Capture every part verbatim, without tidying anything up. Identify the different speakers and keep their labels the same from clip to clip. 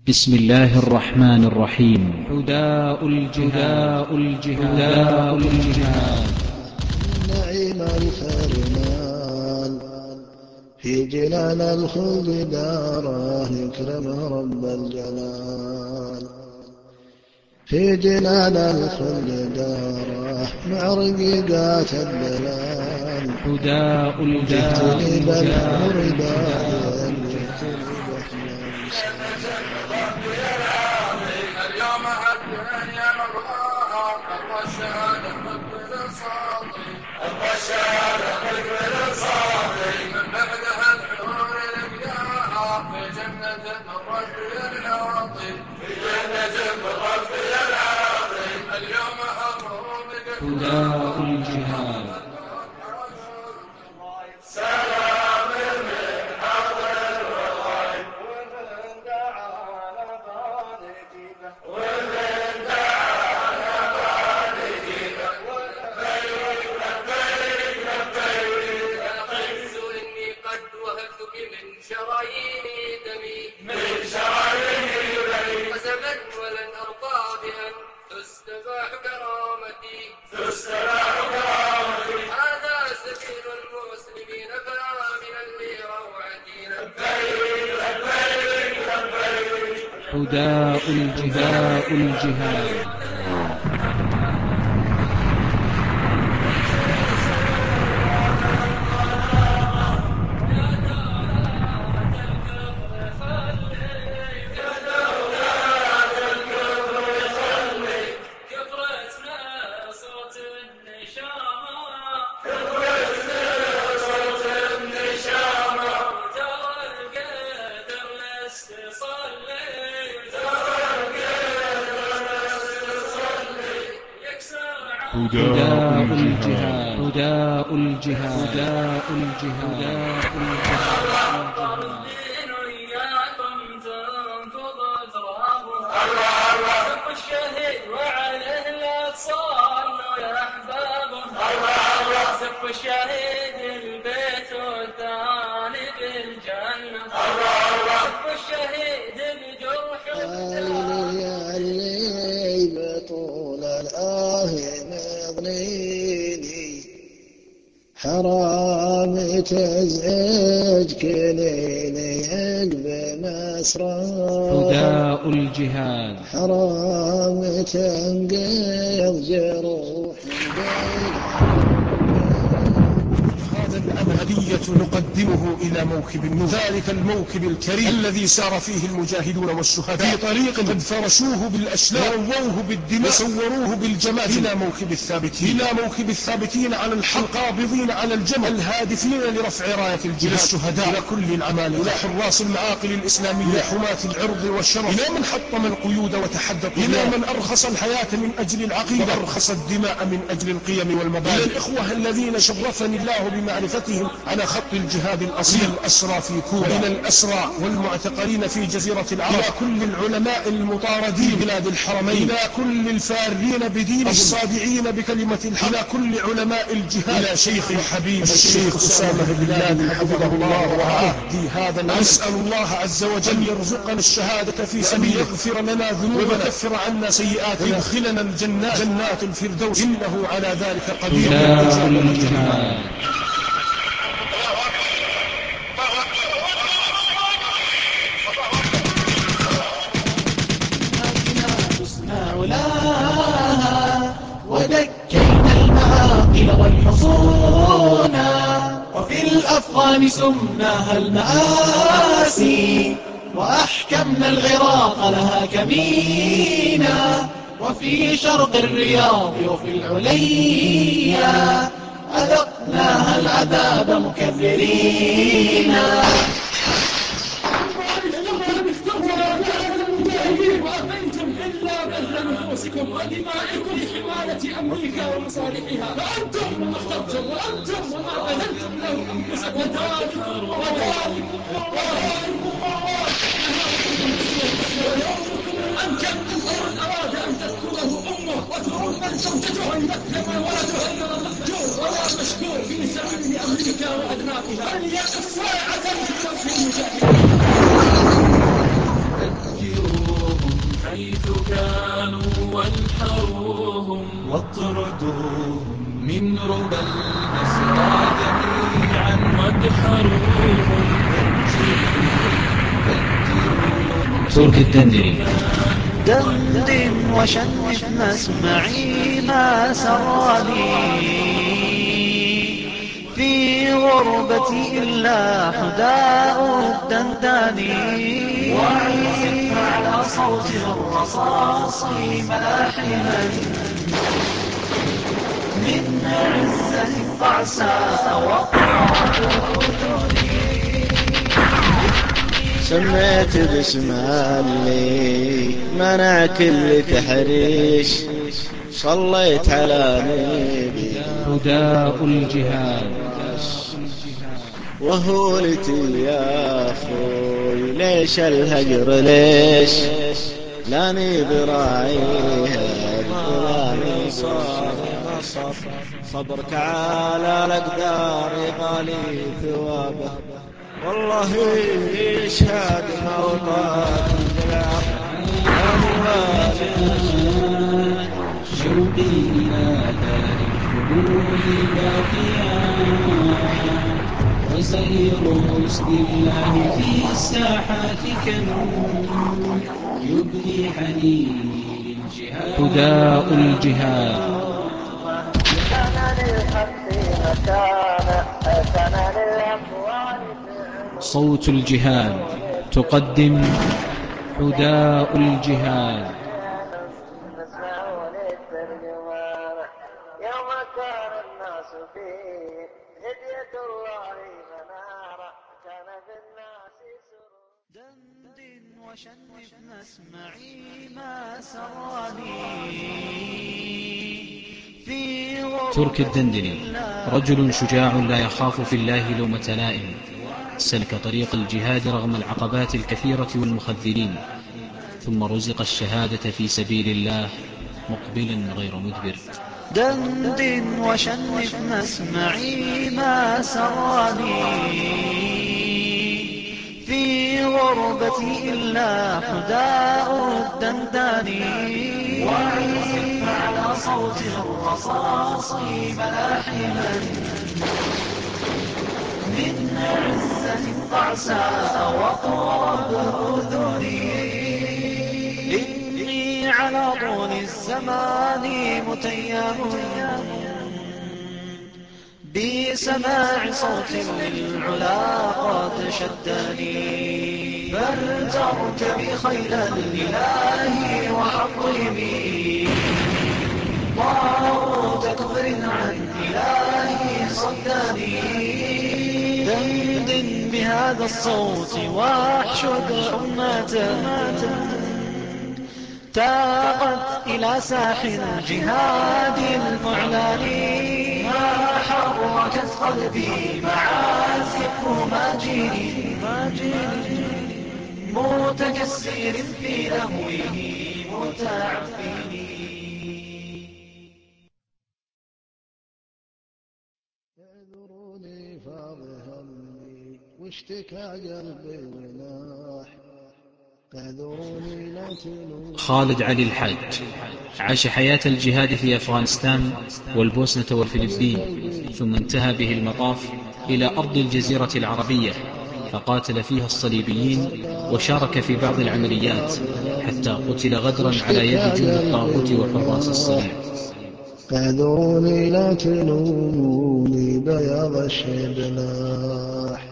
Speaker 1: بسم الله الرحمن الرحيم. حداء الجهاد حداء الجهاد
Speaker 2: نعيم الفرمان في جنان الخلد داره يكرم رب الجلال. في جنان الخلد داره مع رقيقات الدلال.
Speaker 1: حداء الجهاد
Speaker 2: جئتني بالحور داعيا جئتني
Speaker 3: اليوم حتى يا مبغاها ابغى الشهاده مقبل صاطي ابغى الشهاده مقبل صاطي من بعدها الحور لقياها في جنه من ربي العاطي في جنه من ربي العاطي اليوم حضروا
Speaker 1: حداء الجهاد
Speaker 3: سلام من حضر الغيب ومن دعا لبارك ومن دعا لبارك لبيك لبيك لبيك القدس إني قد وهبتك من شرايين دمي من شرايين دمي قسما ولن أرضى بأن تستباح كرامتي تستباح كرامتي هذا سبيل المسلمين فآمنا لروعتي لبيك لبيك لبيك
Speaker 1: حداء الجهاد الجهاد حداء الجهاد حداء الجهاد حداء الجهاد
Speaker 3: الدين وإياكم تنقض ترابها سب الشهيد وعليه لا تصلوا يا أحبابه سب الشهيد البيت والثاني بالجنة سب الشهيد بجرح
Speaker 2: اللي اللي بطول الآه مضنيني حرام تزعج كليني عقب مسرار.
Speaker 1: حداء الجهاد
Speaker 2: حرام تنقض جروح
Speaker 4: هذا الآن هدية نقدمه إلى موكب النور، ذلك الموكب الكريم الذي سار فيه المجاهدون والشهداء في طريق قد فرشوه بالأشلاء ورووه بالدماء وصوروه بالجمال. إلى موكب الثابتين، إلى موكب الثابتين على الحق القابضين على الجمل الهادفين لرفع راية الجهاد. إلى الشهداء، إلى كل العمالقة، إلى حراس المعاقل الإسلامية، إلى حماة العرض والشرف، إلى من حطم القيود وتحدى الطغيان، إلى من أرخص الحياة من أجل العقيدة وأرخص الدماء من أجل القيم والمبادئ، إلى الإخوة الذين شرفني الله بمعرفتهم على خط الجهاد الأصيل، الأسرى في كوبا، إلى الأسرى والمعتقلين في جزيرة العرب، إلى كل العلماء المطاردين في بلاد الحرمين، إلى كل الفارين بدينهم الصادعين بكلمة الحق، إلى كل علماء الجهاد، إلى شيخ الحبيب الشيخ أسامة بن لادن حفظه الله ورعاه. في هذا العام نسأل الله عز وجل أن يرزقنا الشهادة في سبيله، يغفر لنا ذنوبنا ويكفر عنا سيئاتنا ويدخلنا الجنات جنات الفردوس إنه على ذلك قدير.
Speaker 1: حداء الجهاد
Speaker 5: علاها ودكينا المعاقل والحصونا وفي الأفغان سمناها المآسي وأحكمنا العراق لها كمينا وفي شرق الرياض وفي العليا أذقناها العذاب مكبرين. أنفسكم ودمائكم لحماية أمريكا ومصالحها فأنتم ما اخترتم وأنتم وما بذلتم لهم أنفسكم وذلكم وذلكم ويومكم الأنكب ومن أراد أن تذكره أمه وترون من زوجته ويذكر ولده غير مهجور ولا مشكور في سبيل أمريكا وأبنائها فليقف ساعة في وجه المجاهدين.
Speaker 1: ترك الدندري.
Speaker 2: دندن وشنف مسمعي ما سراني في غربتي إلا حداء الدنداني، وعزف على صوت الرصاص ملاحما من عزة الضعساء وقرب أذني. سميت باسم اللي منع كل تحريش، صليت على نبي
Speaker 1: هداء الجهاد.
Speaker 2: وهولتي يا أخوي ليش الهجر ليش، لاني براعيها الظلام صار نصر، صبرك على الأقدار غالي ثوابه، والله يشهد مرضاك الجلاب.
Speaker 1: شوقي إلى دار الخلود باقيا، وسير رسل الله في الساحات كنون يبدي حنيني للجهاد. هداء الجهاد. صوت الجهاد تقدم هداء الجهاد.
Speaker 2: يوم كان الناس فيه هدية الله منارا، كان في الناس سرور. دندن وشنف مسمعي ما سراني في
Speaker 1: ترك الدندري رجل شجاع لا يخاف في الله لومة لائم، سلك طريق الجهاد رغم العقبات الكثيرة والمخذلين، ثم رزق الشهادة في سبيل الله مقبلا غير مدبر.
Speaker 2: دندن وشنف مسمعي ما سراني في غربتي إلا حداء الدنداني، وعزف على صوت الرصاص ملاحما من عزة الضعساء وقرب أذني. إني على طول الزمان متيم بسماع صوت للعلا قد شدني، فارترك بخيل الإله وحطمي طاغوت كفر عن إلهي صدني. دندن بهذا الصوت واحشد أمة تاقت إلى ساح الجهاد المعلن، ما حركت قلبي معازف ماجني متكسر في لهوه متعفن. اعذروني فاض همي واشتكى قلبي وناح، اعذروني لا تلوموني.
Speaker 1: خالد علي الحاج عاش حياة الجهاد في أفغانستان والبوسنة والفلبين، ثم انتهى به المطاف إلى أرض الجزيرة العربية، فقاتل فيها الصليبيين وشارك في بعض العمليات، حتى قتل غدرا على يد جند الطاغوت وحراس الصليب.
Speaker 2: اعذروني لا تلوموني بياض الشبلاح،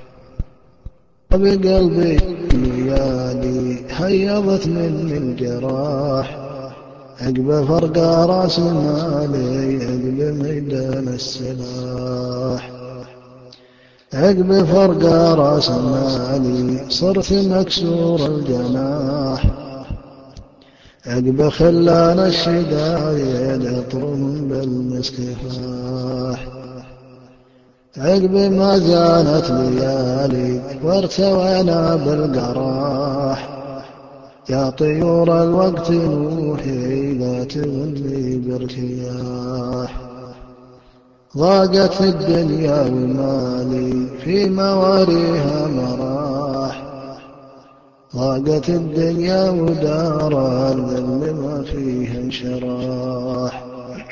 Speaker 2: بقلبي ليالي هيضت مني الجراح، عقب فرق راس مالي عقب ميدان السلاح، عقب فرق راس مالي صرت مكسور الجناح، عقب خلان الشدايد يطرم بالمسكفاح، عقب ما زالت ليالي وارتوينا بالقراح، يا طيور الوقت نوحي لا تولي بارتياح، ضاقت الدنيا ومالي في مواريها مراح، ضاقت الدنيا ودار الذل ما فيها انشراح.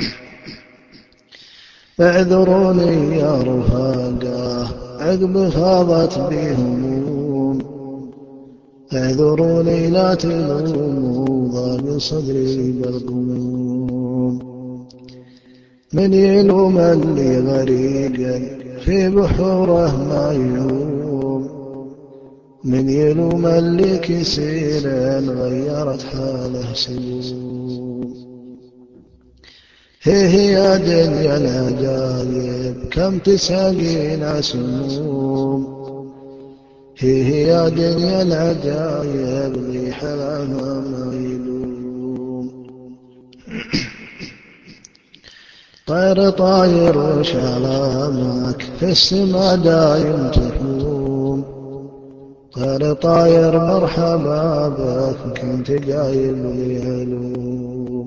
Speaker 2: اعذروني يا رفاقاه عقب فاضت بي هموم،
Speaker 6: اعذروني لا تلوموا ضاق صدري بالغموم، من يلوم اللي غريقا في بحوره ما يلوم، من يلوم اللي كسيرا غيرت حاله سموم. هيه يا دنيا العجايب كم تساقينا سموم، هيه يا دنيا العجايب ذي حلاها ما يلوم. طير طاير وشلامك في السما دايم تحوم، طير طاير مرحبا بك كنت جايب لي علوم.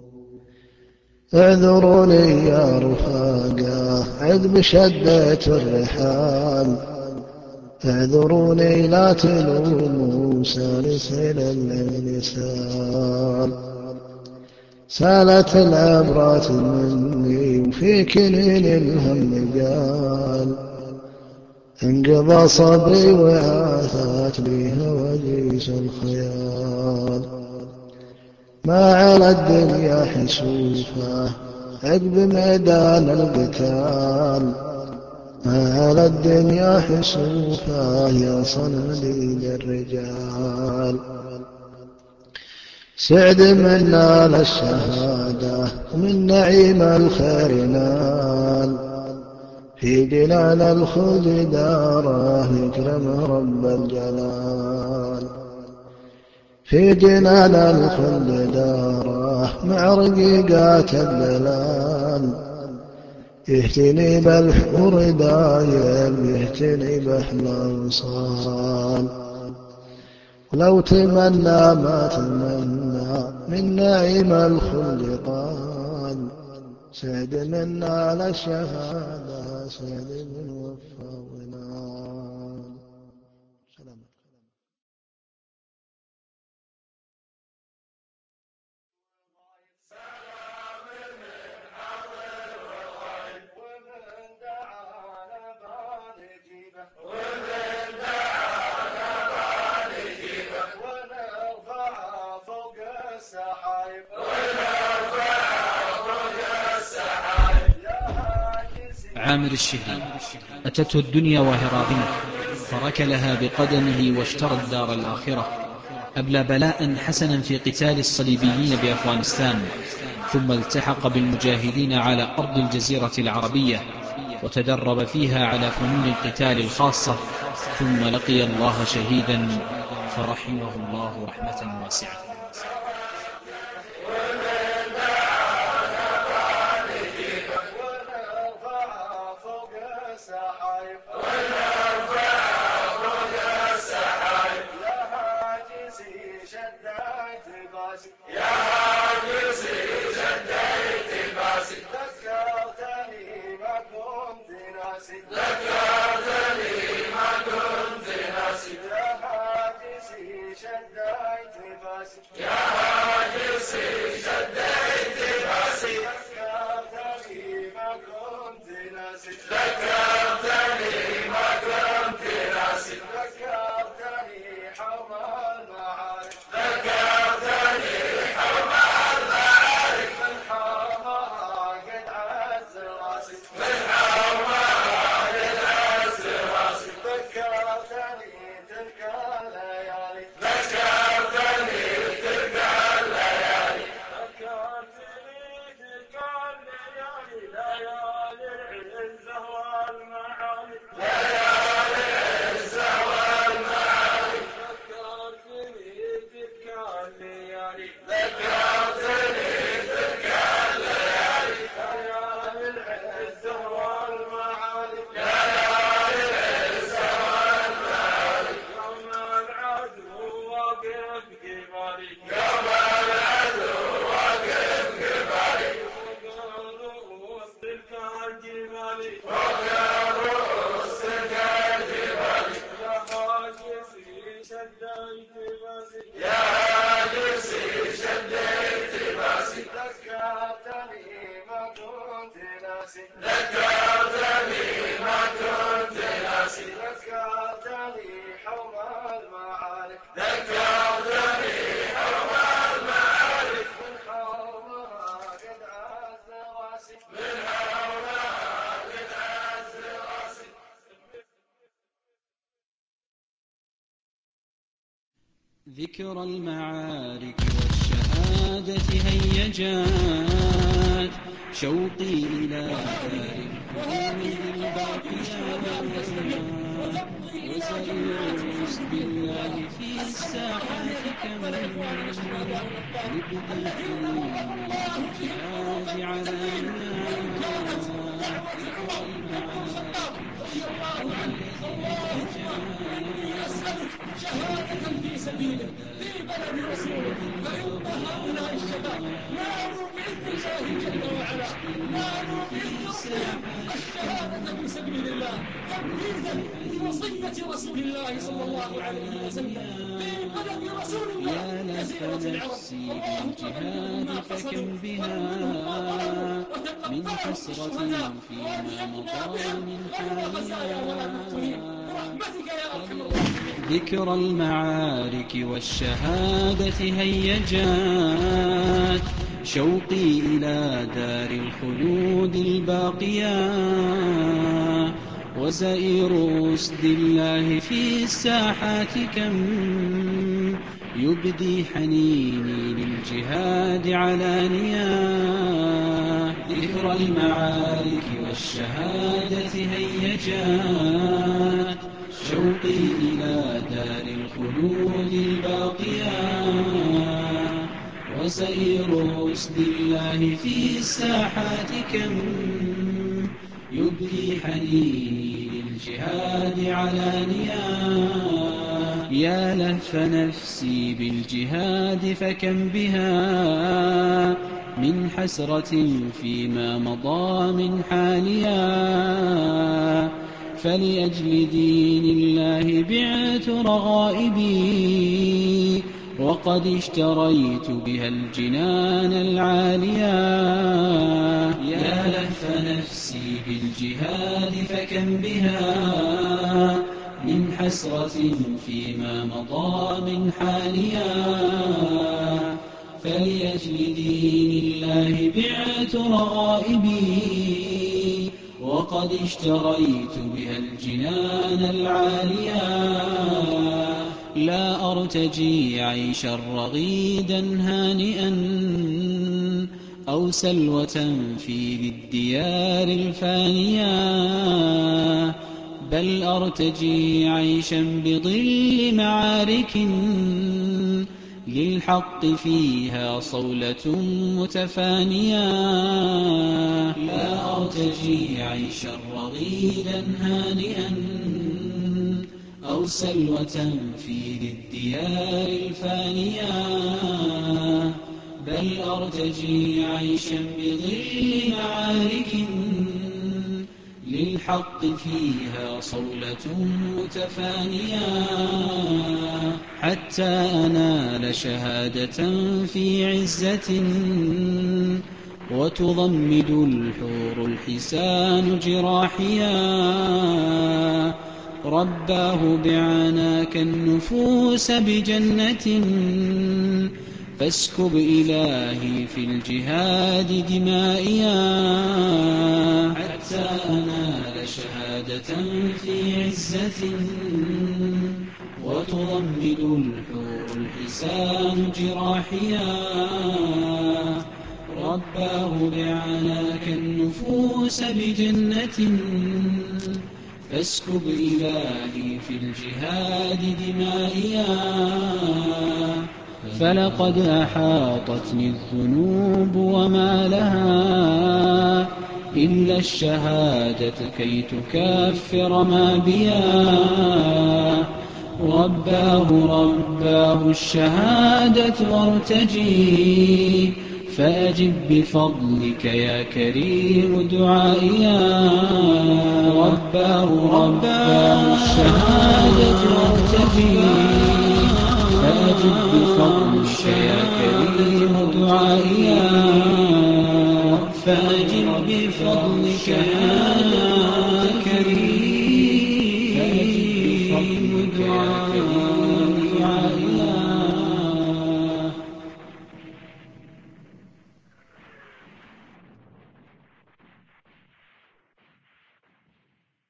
Speaker 6: اعذروني يا رفاقه عذ بشدة الرحال، اعذروني لا تلوموا سالسل الليل سال، سالت العبرات مني وفي كنين الهم قال، انقضى صبري وعاثت بي هواجيس الخيال. ما على الدنيا حسوفه عقب ميدان القتال، ما على الدنيا حسوفه يا صناديد الرجال. سعد من نال الشهادة ومن نعيم الخير نال، في جنان الخلد داره يكرم رب الجلال، في جنان الخلد داره مع رقيقات الدلال، يهتني بالحور دايم يهتني بأحلى وصال. ولو تمنى ما تمنى من نعيم الخلد قال، سعد من نال الشهادة سعد من وفى ونال. سلام.
Speaker 1: عامر الشهري أتته الدنيا وهي راغمة، فركلها بقدمه واشترى الدار الآخرة. أبلى بلاء حسنا في قتال الصليبيين بأفغانستان، ثم التحق بالمجاهدين على أرض الجزيرة العربية، وتدرب فيها على فنون القتال الخاصة، ثم لقي الله شهيدا فرحمه الله رحمة واسعة.
Speaker 3: يا عاجزي شديت باسي، ذكرتني ما كنت ناسي، ذكرتني ما كنت ناسي. يا عاجزي شديت باسي، يا عاجزي شديت باسي، ذكرتني ما كنت ناسي، ذكرتني ما كنت ناسي. ذكرتني حوم المعارك، ذكرتني حوم المعارك، من حومها قد عز راسي، من حومها قد عز راسي. ذكرتني تلك الليالي، ذكرتني تلك الليالي، ذكرتني تلك الليالي، ليالي العزة والمعالي، ليالي العزة والمعالي. ذكرتني تلك الليالي، ذكرتني تلك الليالي، ليالي العزة والمعالي، ليالي العزة والمعالي. يوم العدو وقف قبالي، يوم العدو وقف قبالي، فوق الرؤوس تلك الجبال، فوق الرؤوس تلك الجبال. يا عاجزي شديت باسي، يا عاجزي شديت باسي، ذكرتني ما كنت ناسي، ذكرتني ما كنت ناسي. ذكرتني حوم المعارك،
Speaker 1: ذكر المعارك والشهادة هيجات شوقي إلى دار الخلود الباقيات وسائر رسل الله في الساحات كم يبدي حنين الجهاد على نيات ذكر المعارك والشهادة هيجات
Speaker 5: شهادة في سبيله في بلد رسوله فإن هؤلاء الشباب نالوا بإذن الله جل وعلا نالوا بإذن ربهم الشهادة في سبيل الله تنفيذا لوصية رسول الله صلى الله عليه وسلم في بلد رسول الله جزيرة العرب.
Speaker 1: بالجهاد فكم بها من حسرة فيما مضى من حالها ذكر المعارك والشهادة هيجات شوقي إلى دار الخلود الباقيات وسائر أسد الله في الساحات كم يبدي حنيني للجهاد علانيا ذكر المعارك والشهادة هيجات شوقي إلى دار الخلود الباقيات وسائر أسد الله في الساحات كم يبدي حنيني للجهاد علانيا يا لهف نفسي بالجهاد فكم بها من حسرة فيما مضى من حاليا فلأجل دين الله بعت رغائبي وقد اشتريت بها الجنان العالية يا لهف نفسي بالجهاد فكم بها من حسرة فيما مضى من حاليا فلأجل دين الله بعت رغائبي وقد اشتريت بها الجنان العالية لا أرتجي عيشا رغيدا هانئا أو سلوة في ذي الديار الفانية بل أرتجي عيشا بظل معارك للحق فيها صولة متفانية لا أرتجي عيشا رغيدا هانئا أو سلوة في ذي الديار الفانية بل أرتجي عيشا بظل معارك للحق فيها صولة متفانية حتى أنال شهادة في عزة وتضمد الحور الحسان جراحيا رباه بعناك النفوس بجنة فاسكب إلهي في الجهاد دمائيا حتى أنال شهادة في عزة وتضمد الحور الحسان جراحيا رباه بعناك النفوس بجنة فاسكب إلهي في الجهاد دمائيا فلقد أحاطتني الذنوب وما لها إلا الشهادة كي تكفر ما بيا رباه رباه الشهادة وارتجي فأجب بفضلك يا كريم دعائيا رباه رباه الشهادة وارتجي فأجب بفضلك يا كريم دعائيا فأجب بفضلك يا كريم فأجب بفضلك يا كريم دعائيا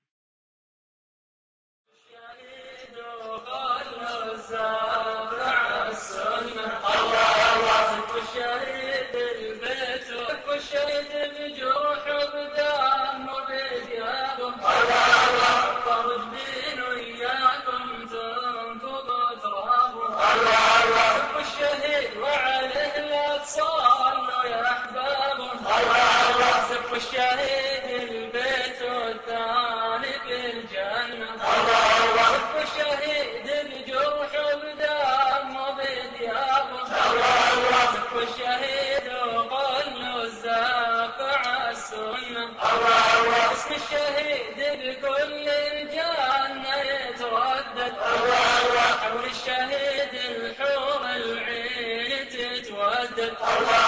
Speaker 3: يريد خلص الله